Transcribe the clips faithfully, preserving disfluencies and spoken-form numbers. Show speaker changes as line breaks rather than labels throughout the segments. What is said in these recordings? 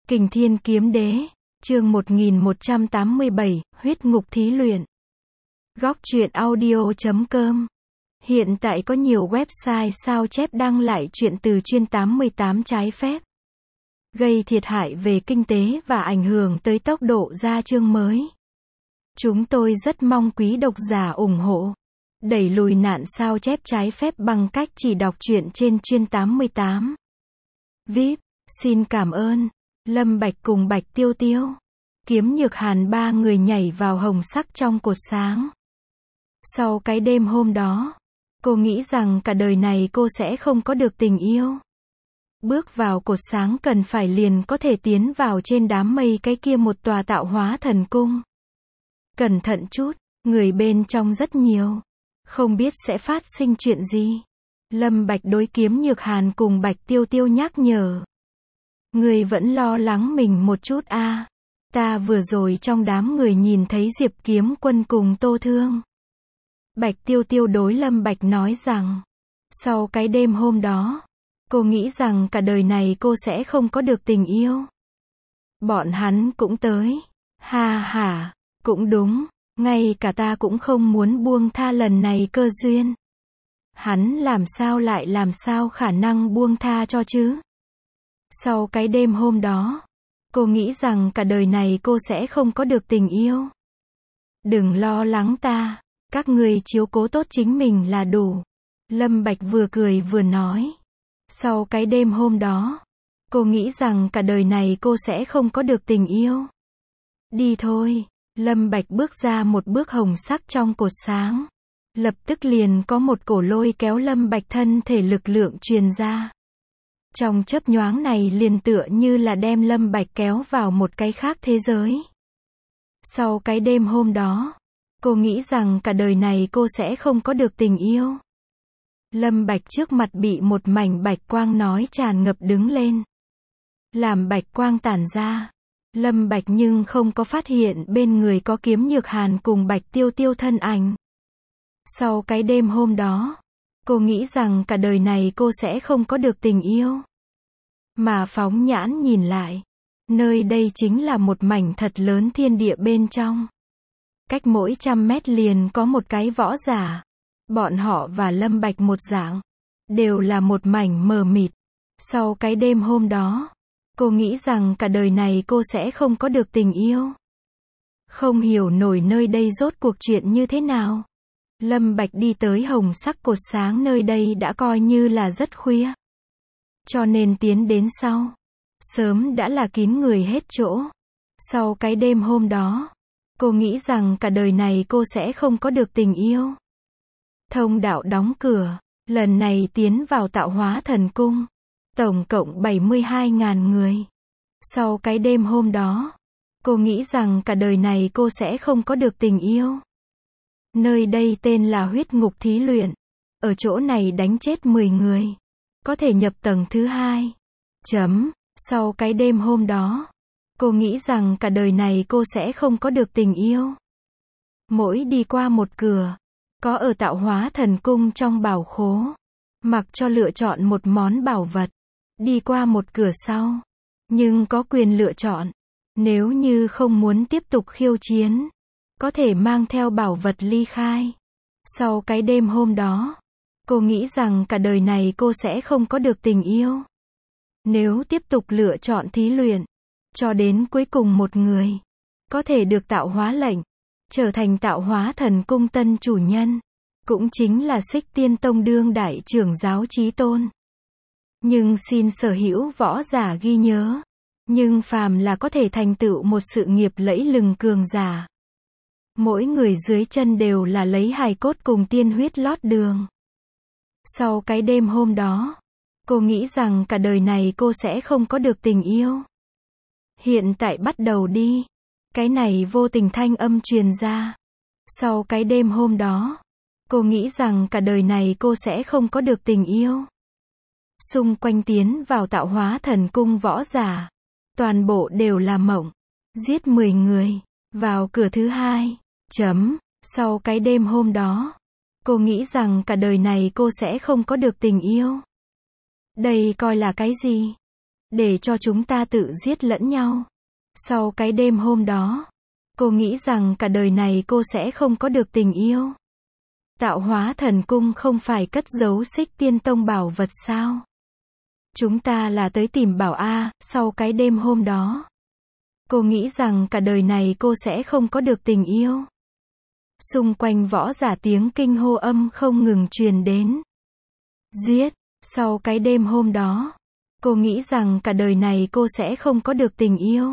Kình Thiên Kiếm Đế, chương một nghìn một trăm tám mươi bảy, huyết ngục thí luyện. Góc truyện audio chấm com. Hiện tại có nhiều website sao chép đăng lại truyện từ chuyên tám mươi tám trái phép, gây thiệt hại về kinh tế và ảnh hưởng tới tốc độ ra chương mới. Chúng tôi rất mong quý độc giả ủng hộ, đẩy lùi nạn sao chép trái phép bằng cách chỉ đọc truyện trên chuyên tám mươi tám. vê i pê, xin cảm ơn. Lâm Bạch cùng Bạch Tiêu Tiêu, Kiếm Nhược Hàn ba người nhảy vào hồng sắc trong cột sáng. Sau cái đêm hôm đó, cô nghĩ rằng cả đời này cô sẽ không có được tình yêu. Bước vào cột sáng cần phải liền có thể tiến vào trên đám mây cái kia một tòa tạo hóa thần cung. Cẩn thận chút, người bên trong rất nhiều, không biết sẽ phát sinh chuyện gì. Lâm Bạch đối Kiếm Nhược Hàn cùng Bạch Tiêu Tiêu nhắc nhở. Người vẫn lo lắng mình một chút a à. Ta vừa rồi trong đám người nhìn thấy Diệp Kiếm Quân cùng Tô Thương. Bạch Tiêu Tiêu đối Lâm Bạch nói rằng, sau cái đêm hôm đó, cô nghĩ rằng cả đời này cô sẽ không có được tình yêu. Bọn hắn cũng tới. Ha ha, cũng đúng, ngay cả ta cũng không muốn buông tha lần này cơ duyên. Hắn làm sao lại làm sao khả năng buông tha cho chứ? Sau cái đêm hôm đó, cô nghĩ rằng cả đời này cô sẽ không có được tình yêu. Đừng lo lắng ta, các người chiếu cố tốt chính mình là đủ. Lâm Bạch vừa cười vừa nói. Sau cái đêm hôm đó, cô nghĩ rằng cả đời này cô sẽ không có được tình yêu. Đi thôi. Lâm Bạch bước ra một bước hồng sắc trong cột sáng. Lập tức liền có một cổ lôi kéo Lâm Bạch thân thể lực lượng truyền ra. Trong chớp nhoáng này liền tựa như là đem Lâm Bạch kéo vào một cái khác thế giới. Sau cái đêm hôm đó, cô nghĩ rằng cả đời này cô sẽ không có được tình yêu. Lâm Bạch trước mặt bị một mảnh bạch quang nói tràn ngập đứng lên. Làm bạch quang tản ra, Lâm Bạch nhưng không có phát hiện bên người có Kiếm Nhược Hàn cùng Bạch Tiêu Tiêu thân ảnh. Sau cái đêm hôm đó, cô nghĩ rằng cả đời này cô sẽ không có được tình yêu. Mà phóng nhãn nhìn lại, nơi đây chính là một mảnh thật lớn thiên địa bên trong. Cách mỗi trăm mét liền có một cái võ giả. Bọn họ và Lâm Bạch một dạng, đều là một mảnh mờ mịt. Sau cái đêm hôm đó, cô nghĩ rằng cả đời này cô sẽ không có được tình yêu. Không hiểu nổi nơi đây rốt cuộc chuyện như thế nào. Lâm Bạch đi tới hồng sắc cột sáng nơi đây đã coi như là rất khuya. Cho nên tiến đến sau, sớm đã là kín người hết chỗ. Sau cái đêm hôm đó, cô nghĩ rằng cả đời này cô sẽ không có được tình yêu. Thông đạo đóng cửa, lần này tiến vào tạo hóa thần cung. Tổng cộng bảy mươi hai nghìn người. Sau cái đêm hôm đó, cô nghĩ rằng cả đời này cô sẽ không có được tình yêu. Nơi đây tên là huyết ngục thí luyện. Ở chỗ này đánh chết mười người, có thể nhập tầng thứ hai. Chấm. Sau cái đêm hôm đó, cô nghĩ rằng cả đời này cô sẽ không có được tình yêu. Mỗi đi qua một cửa, có ở tạo hóa thần cung trong bảo khố, mặc cho lựa chọn một món bảo vật. Đi qua một cửa sau, nhưng có quyền lựa chọn. Nếu như không muốn tiếp tục khiêu chiến, có thể mang theo bảo vật ly khai. Sau cái đêm hôm đó, cô nghĩ rằng cả đời này cô sẽ không có được tình yêu. Nếu tiếp tục lựa chọn thí luyện, cho đến cuối cùng một người, có thể được tạo hóa lệnh, trở thành tạo hóa thần cung tân chủ nhân, cũng chính là Xích Tiên Tông đương đại trưởng giáo Chí Tôn. Nhưng xin sở hữu võ giả ghi nhớ, nhưng phàm là có thể thành tựu một sự nghiệp lẫy lừng cường giả, mỗi người dưới chân đều là lấy hài cốt cùng tiên huyết lót đường. Sau cái đêm hôm đó, cô nghĩ rằng cả đời này cô sẽ không có được tình yêu. Hiện tại bắt đầu đi. Cái này vô tình thanh âm truyền ra. Sau cái đêm hôm đó, cô nghĩ rằng cả đời này cô sẽ không có được tình yêu. Xung quanh tiến vào tạo hóa thần cung võ giả, toàn bộ đều là mộng. Giết mười người, vào cửa thứ hai. Chấm. Sau cái đêm hôm đó, cô nghĩ rằng cả đời này cô sẽ không có được tình yêu. Đây coi là cái gì? để cho chúng ta tự giết lẫn nhau. Sau cái đêm hôm đó, cô nghĩ rằng cả đời này cô sẽ không có được tình yêu. Tạo Hóa Thần Cung không phải cất giấu Xích Tiên Tông bảo vật sao? Chúng ta là tới tìm bảo a, sau cái đêm hôm đó. Cô nghĩ rằng cả đời này cô sẽ không có được tình yêu. Xung quanh võ giả tiếng kinh hô âm không ngừng truyền đến. Giết, sau cái đêm hôm đó. Cô nghĩ rằng cả đời này cô sẽ không có được tình yêu.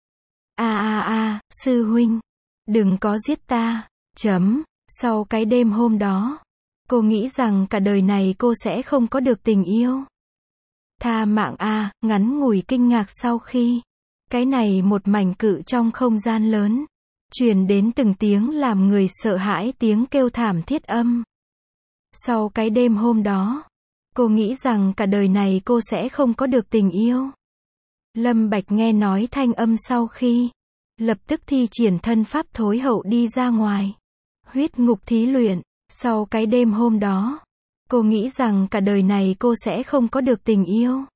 A a a, sư huynh, đừng có giết ta. Chấm, sau cái đêm hôm đó. Cô nghĩ rằng cả đời này cô sẽ không có được tình yêu. Tha mạng a, ngắn ngủi kinh ngạc sau khi. Cái này một mảnh cự trong không gian lớn. Truyền đến từng tiếng làm người sợ hãi tiếng kêu thảm thiết âm. Sau cái đêm hôm đó. Cô nghĩ rằng cả đời này cô sẽ không có được tình yêu. Lâm Bạch nghe nói thanh âm sau khi. Lập tức thi triển thân pháp thối hậu đi ra ngoài. Huyết ngục thí luyện. Sau cái đêm hôm đó. Cô nghĩ rằng cả đời này cô sẽ không có được tình yêu.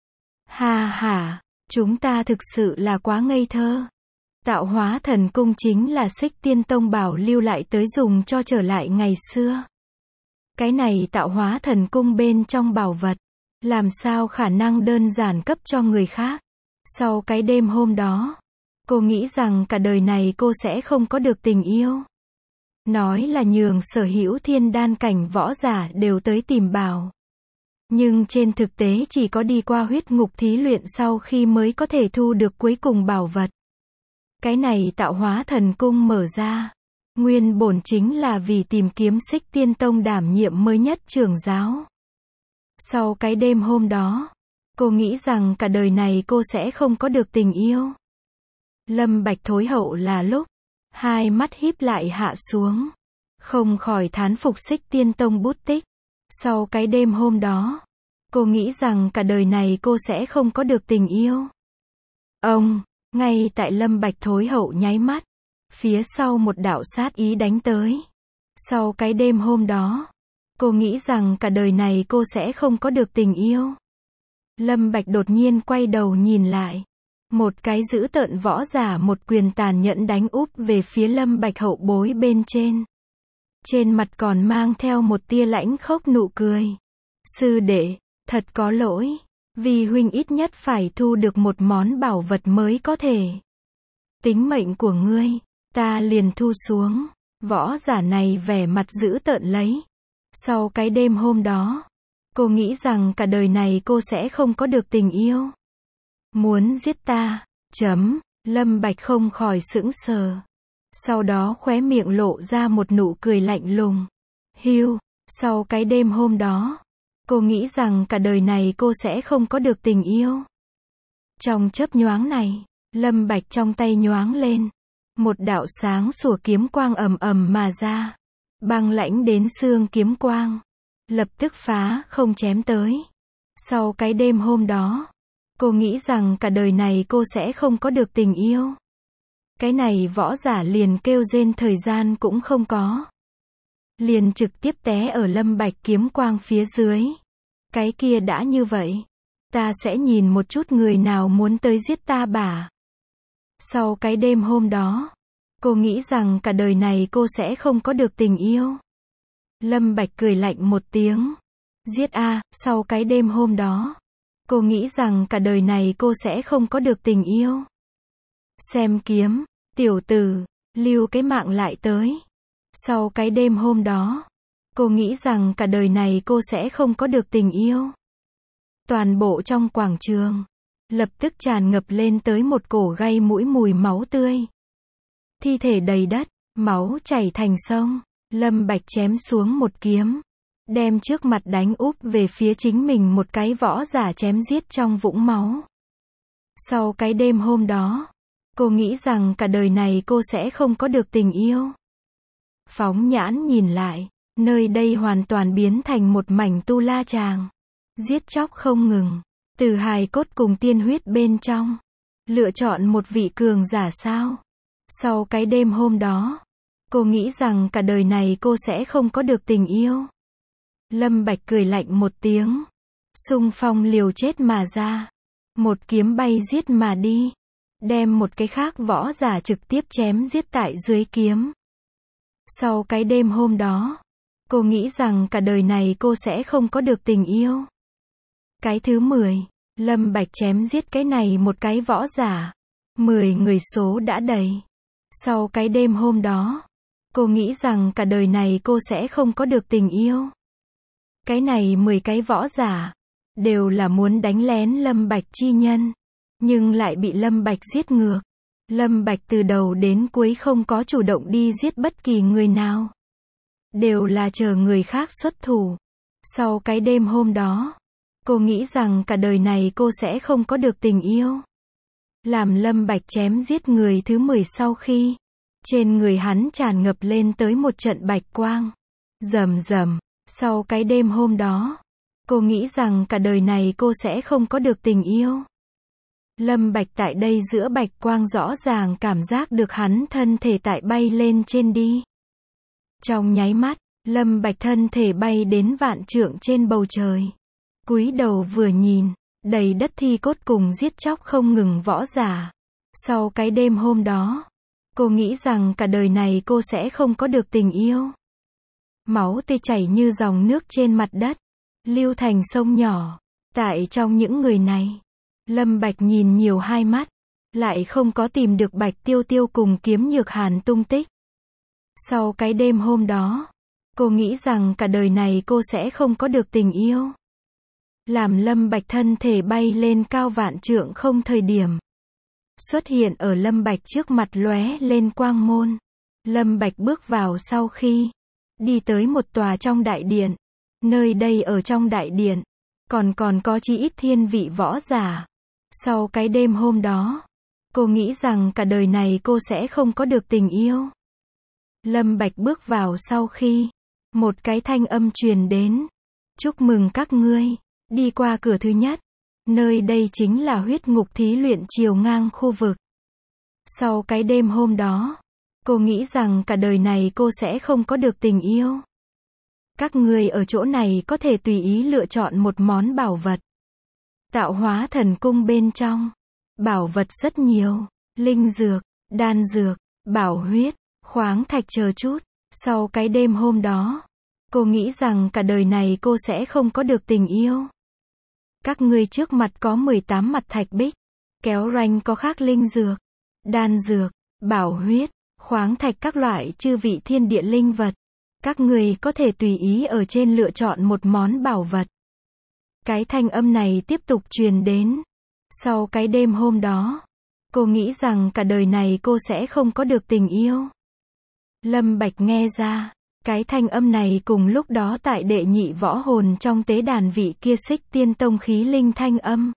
Ha ha, chúng ta thực sự là quá ngây thơ. Tạo Hóa Thần Cung chính là Xích Tiên Tông bảo lưu lại tới dùng cho trở lại ngày xưa. Cái này Tạo Hóa Thần Cung bên trong bảo vật, làm sao khả năng đơn giản cấp cho người khác. Sau cái đêm hôm đó, cô nghĩ rằng cả đời này cô sẽ không có được tình yêu. Nói là nhường sở hữu thiên đan cảnh võ giả đều tới tìm bảo. Nhưng trên thực tế chỉ có đi qua huyết ngục thí luyện sau khi mới có thể thu được cuối cùng bảo vật. Cái này Tạo Hóa Thần Cung mở ra. Nguyên bổn chính là vì tìm kiếm Xích Tiên Tông đảm nhiệm mới nhất trưởng giáo. Sau cái đêm hôm đó, cô nghĩ rằng cả đời này cô sẽ không có được tình yêu. Lâm Bạch thối hậu là lúc, hai mắt híp lại hạ xuống. Không khỏi thán phục Xích Tiên Tông bút tích. Sau cái đêm hôm đó, cô nghĩ rằng cả đời này cô sẽ không có được tình yêu. Ông, ngay tại Lâm Bạch thối hậu nháy mắt. Phía sau một đạo sát ý đánh tới. Sau cái đêm hôm đó, cô nghĩ rằng cả đời này cô sẽ không có được tình yêu. Lâm Bạch đột nhiên quay đầu nhìn lại. Một cái dữ tợn võ giả một quyền tàn nhẫn đánh úp về phía Lâm Bạch hậu bối bên trên. Trên mặt còn mang theo một tia lãnh khốc nụ cười. Sư đệ, thật có lỗi. Vì huynh ít nhất phải thu được một món bảo vật mới có thể. Tính mệnh của ngươi, ta liền thu xuống. Võ giả này vẻ mặt dữ tợn lấy. Sau cái đêm hôm đó, cô nghĩ rằng cả đời này cô sẽ không có được tình yêu. Muốn giết ta, chấm, Lâm Bạch không khỏi sững sờ. Sau đó khóe miệng lộ ra một nụ cười lạnh lùng. Hiu, sau cái đêm hôm đó, cô nghĩ rằng cả đời này cô sẽ không có được tình yêu. Trong chớp nhoáng này, Lâm Bạch trong tay nhoáng lên. Một đạo sáng sủa kiếm quang ầm ầm mà ra. Băng lãnh đến xương kiếm quang. Lập tức phá không chém tới. Sau cái đêm hôm đó, cô nghĩ rằng cả đời này cô sẽ không có được tình yêu. Cái này võ giả liền kêu rên thời gian cũng không có. Liền trực tiếp té ở Lâm Bạch kiếm quang phía dưới. Cái kia đã như vậy. Ta sẽ nhìn một chút người nào muốn tới giết ta bả. Sau cái đêm hôm đó, cô nghĩ rằng cả đời này cô sẽ không có được tình yêu. Lâm Bạch cười lạnh một tiếng. Giết a, sau cái đêm hôm đó, cô nghĩ rằng cả đời này cô sẽ không có được tình yêu. Xem kiếm, tiểu tử, lưu cái mạng lại tới. Sau cái đêm hôm đó, cô nghĩ rằng cả đời này cô sẽ không có được tình yêu. Toàn bộ trong quảng trường, lập tức tràn ngập lên tới một cổ gây mũi mùi máu tươi. Thi thể đầy đất, máu chảy thành sông. Lâm Bạch chém xuống một kiếm, đem trước mặt đánh úp về phía chính mình một cái võ giả chém giết trong vũng máu. Sau cái đêm hôm đó, cô nghĩ rằng cả đời này cô sẽ không có được tình yêu. Phóng nhãn nhìn lại, nơi đây hoàn toàn biến thành một mảnh tu la tràng. Giết chóc không ngừng, từ hài cốt cùng tiên huyết bên trong. Lựa chọn một vị cường giả sao? Sau cái đêm hôm đó, cô nghĩ rằng cả đời này cô sẽ không có được tình yêu. Lâm Bạch cười lạnh một tiếng. Xung phong liều chết mà ra. một kiếm bay giết mà đi, đem một cái khác võ giả trực tiếp chém giết tại dưới kiếm. Sau cái đêm hôm đó, cô nghĩ rằng cả đời này cô sẽ không có được tình yêu. Cái thứ mười, Lâm Bạch chém giết cái này một cái võ giả. mười người số đã đầy. Sau cái đêm hôm đó, cô nghĩ rằng cả đời này cô sẽ không có được tình yêu. Cái này mười cái võ giả, đều là muốn đánh lén Lâm Bạch chi nhân, nhưng lại bị Lâm Bạch giết ngược. Lâm Bạch từ đầu đến cuối không có chủ động đi giết bất kỳ người nào, đều là chờ người khác xuất thủ. Sau cái đêm hôm đó, cô nghĩ rằng cả đời này cô sẽ không có được tình yêu. Làm Lâm Bạch chém giết người thứ mười sau khi, trên người hắn tràn ngập lên tới một trận bạch quang. Rầm rầm, sau cái đêm hôm đó, cô nghĩ rằng cả đời này cô sẽ không có được tình yêu. Lâm Bạch tại đây giữa bạch quang rõ ràng cảm giác được hắn thân thể tại bay lên trên đi. Trong nháy mắt, Lâm Bạch thân thể bay đến vạn trượng trên bầu trời. Cúi đầu vừa nhìn, đầy đất thi cốt cùng giết chóc không ngừng võ giả. Sau cái đêm hôm đó, cô nghĩ rằng cả đời này cô sẽ không có được tình yêu. Máu tươi chảy như dòng nước trên mặt đất, lưu thành sông nhỏ. Tại trong những người này, Lâm Bạch nhìn nhiều hai mắt, lại không có tìm được Bạch Tiêu Tiêu cùng Kiếm Nhược Hàn tung tích. Sau cái đêm hôm đó, cô nghĩ rằng cả đời này cô sẽ không có được tình yêu. Làm Lâm Bạch thân thể bay lên cao vạn trượng không thời điểm, xuất hiện ở Lâm Bạch trước mặt lóe lên quang môn. Lâm Bạch bước vào sau khi, đi tới một tòa trong đại điện. Nơi đây ở trong đại điện, còn còn có chí ít thiên vị võ giả. Sau cái đêm hôm đó, cô nghĩ rằng cả đời này cô sẽ không có được tình yêu. Lâm Bạch bước vào sau khi, một cái thanh âm truyền đến. Chúc mừng các ngươi, đi qua cửa thứ nhất. Nơi đây chính là huyết ngục thí luyện chiều ngang khu vực. Sau cái đêm hôm đó, cô nghĩ rằng cả đời này cô sẽ không có được tình yêu. Các ngươi ở chỗ này có thể tùy ý lựa chọn một món bảo vật. Tạo hóa thần cung bên trong, bảo vật rất nhiều, linh dược, đan dược, bảo huyết, khoáng thạch chờ chút. Sau cái đêm hôm đó, cô nghĩ rằng cả đời này cô sẽ không có được tình yêu. Các ngươi trước mặt có mười tám mặt thạch bích, kéo ranh có khác linh dược, đan dược, bảo huyết, khoáng thạch các loại chư vị thiên địa linh vật. Các ngươi có thể tùy ý ở trên lựa chọn một món bảo vật. Cái thanh âm này tiếp tục truyền đến. Sau cái đêm hôm đó, cô nghĩ rằng cả đời này cô sẽ không có được tình yêu. Lâm Bạch nghe ra, cái thanh âm này cùng lúc đó tại đệ nhị võ hồn trong tế đàn vị kia Xích Tiên Tông khí linh thanh âm.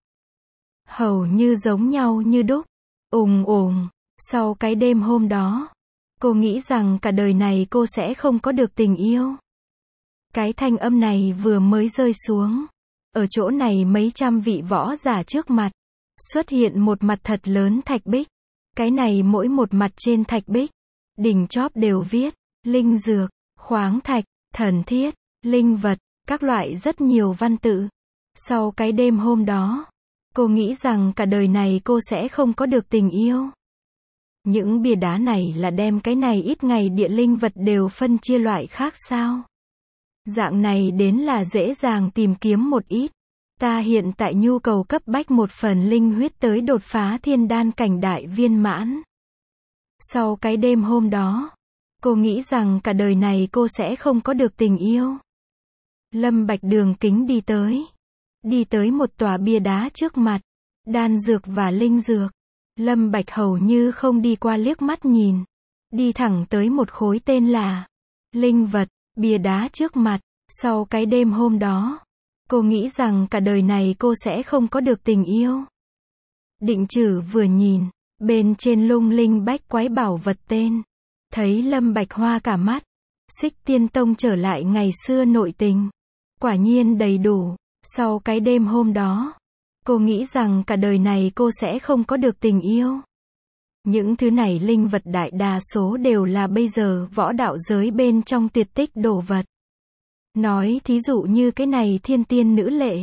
Hầu như giống nhau như đúc. Ùng ùng, sau cái đêm hôm đó, cô nghĩ rằng cả đời này cô sẽ không có được tình yêu. Cái thanh âm này vừa mới rơi xuống. Ở chỗ này mấy trăm vị võ giả trước mặt, xuất hiện một mặt thật lớn thạch bích. Cái này mỗi một mặt trên thạch bích, đỉnh chóp đều viết, linh dược, khoáng thạch, thần thiết, linh vật, các loại rất nhiều văn tự. Sau cái đêm hôm đó, cô nghĩ rằng cả đời này cô sẽ không có được tình yêu. Những bia đá này là đem cái này ít ngày địa linh vật đều phân chia loại khác sao? Dạng này đến là dễ dàng tìm kiếm một ít. Ta hiện tại nhu cầu cấp bách một phần linh huyết tới đột phá thiên đan cảnh đại viên mãn. Sau cái đêm hôm đó, cô nghĩ rằng cả đời này cô sẽ không có được tình yêu. Lâm Bạch đường kính đi tới. Đi tới một tòa bia đá trước mặt. Đan dược và linh dược. Lâm Bạch hầu như không đi qua liếc mắt nhìn. Đi thẳng tới một khối tên là linh vật, bia đá trước mặt. Sau cái đêm hôm đó, cô nghĩ rằng cả đời này cô sẽ không có được tình yêu. Định Trử vừa nhìn, bên trên lung linh bách quái bảo vật tên. Thấy Lâm Bạch hoa cả mắt. Xích Tiên Tông trở lại ngày xưa nội tình. Quả nhiên đầy đủ. Sau cái đêm hôm đó, cô nghĩ rằng cả đời này cô sẽ không có được tình yêu. Những thứ này linh vật đại đa số đều là bây giờ võ đạo giới bên trong tuyệt tích đồ vật. Nói thí dụ như cái này thiên tiên nữ lệ.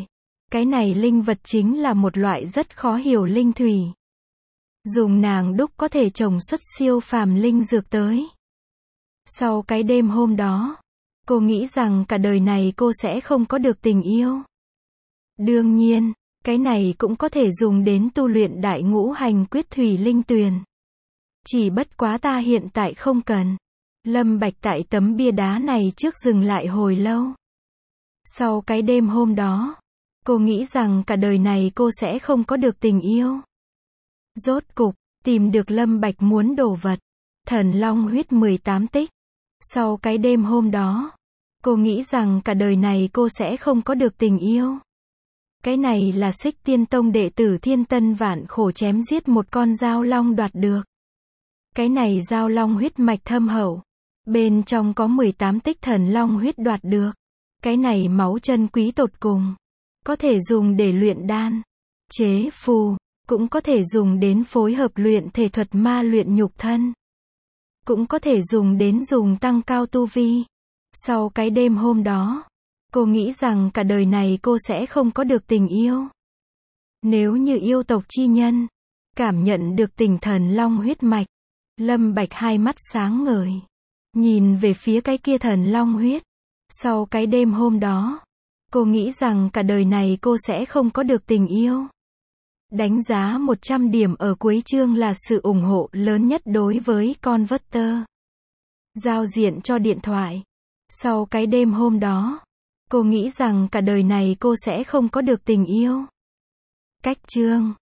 Cái này linh vật chính là một loại rất khó hiểu linh thủy. Dùng nàng đúc có thể trồng xuất siêu phàm linh dược tới. Sau cái đêm hôm đó, cô nghĩ rằng cả đời này cô sẽ không có được tình yêu. Đương nhiên, cái này cũng có thể dùng đến tu luyện đại ngũ hành quyết thủy linh tuyền. Chỉ bất quá ta hiện tại không cần. Lâm Bạch tại tấm bia đá này trước dừng lại hồi lâu. Sau cái đêm hôm đó, cô nghĩ rằng cả đời này cô sẽ không có được tình yêu. Rốt cục, tìm được Lâm Bạch muốn đồ vật. Thần Long huyết mười tám tích. Sau cái đêm hôm đó, cô nghĩ rằng cả đời này cô sẽ không có được tình yêu. Cái này là Xích Tiên Tông đệ tử Thiên Tân vạn khổ chém giết một con dao long đoạt được. Cái này dao long huyết mạch thâm hậu. Bên trong có mười tám tích thần long huyết đoạt được. Cái này máu chân quý tột cùng. Có thể dùng để luyện đan, chế phù, cũng có thể dùng đến phối hợp luyện thể thuật ma luyện nhục thân. Cũng có thể dùng đến dùng tăng cao tu vi. Sau cái đêm hôm đó, cô nghĩ rằng cả đời này cô sẽ không có được tình yêu. Nếu như yêu tộc chi nhân, cảm nhận được tình thần long huyết mạch, Lâm Bạch hai mắt sáng ngời, nhìn về phía cái kia thần long huyết. Sau cái đêm hôm đó, cô nghĩ rằng cả đời này cô sẽ không có được tình yêu. Đánh giá một trăm điểm ở cuối chương là sự ủng hộ lớn nhất đối với Converter. Giao diện cho điện thoại. Sau cái đêm hôm đó, cô nghĩ rằng cả đời này cô sẽ không có được tình yêu. Cách chương